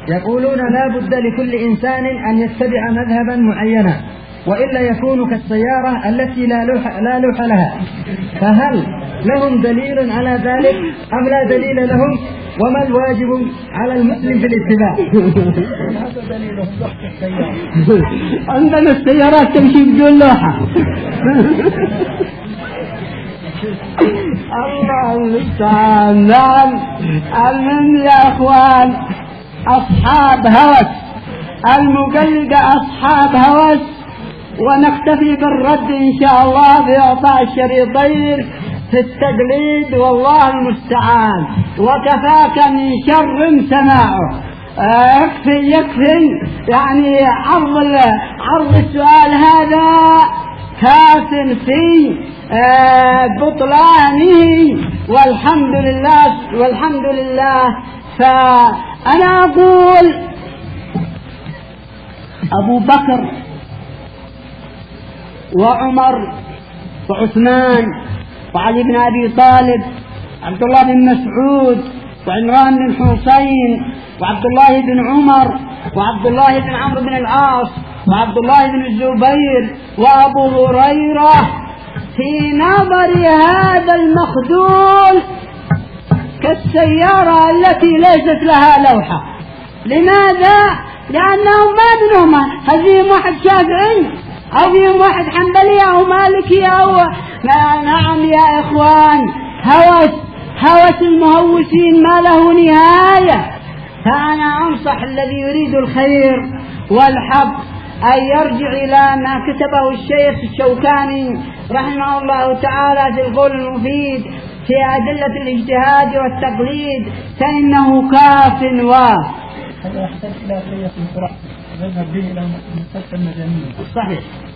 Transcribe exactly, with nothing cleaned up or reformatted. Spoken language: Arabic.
يقولون لا بد لكل إنسان أن يتبع مذهبا معينا وإلا يكون كالسيارة التي لا لوح, لا لوح لها، فهل لهم دليل على ذلك أم لا دليل لهم؟ وما الواجب على المسلم في الاتباع؟ هذا دليلهم ضغط السيارة. عندنا السيارات تمشي بدون لوحة. الله المستعان. نعم، المهم يا اخوان اصحاب هوس، المقلدة اصحاب هوس، ونكتفي بالرد ان شاء الله باعطاء الشريطين في التقليد، والله المستعان. وكفاك من شر سماعه. يكفي يكفي يعني عرض عرض السؤال هذا كاف في بطلانه، والحمد لله والحمد لله. فأنا أقول أبو بكر وعمر وعثمان وعلي بن أبي طالب وعبد الله بن مسعود وعمران بن حسين وعبد الله بن عمر وعبد الله بن عمرو بن العاص وعبد الله بن الزبير وأبو هريرة في نظر هذا المخذول كالسيارة التي ليست لها لوحة. لماذا؟ لأنهم ما بينهم هل فيهم واحد شافعي أو فيهم واحد حنبلي أو مالكي أو ما. نعم يا إخوان، هوس هوس المهوسين ما له نهاية. فأنا أنصح الذي يريد الخير والحق أن يرجع إلى ما كتبه الشيخ الشوكاني رحمه الله تعالى في القول المفيد في أدلة الاجتهاد والتقليد، فإنه كاف و هذا يحتاج إلى شيخ القرآن يذهب به إلى مستشفى المجانين. صحيح.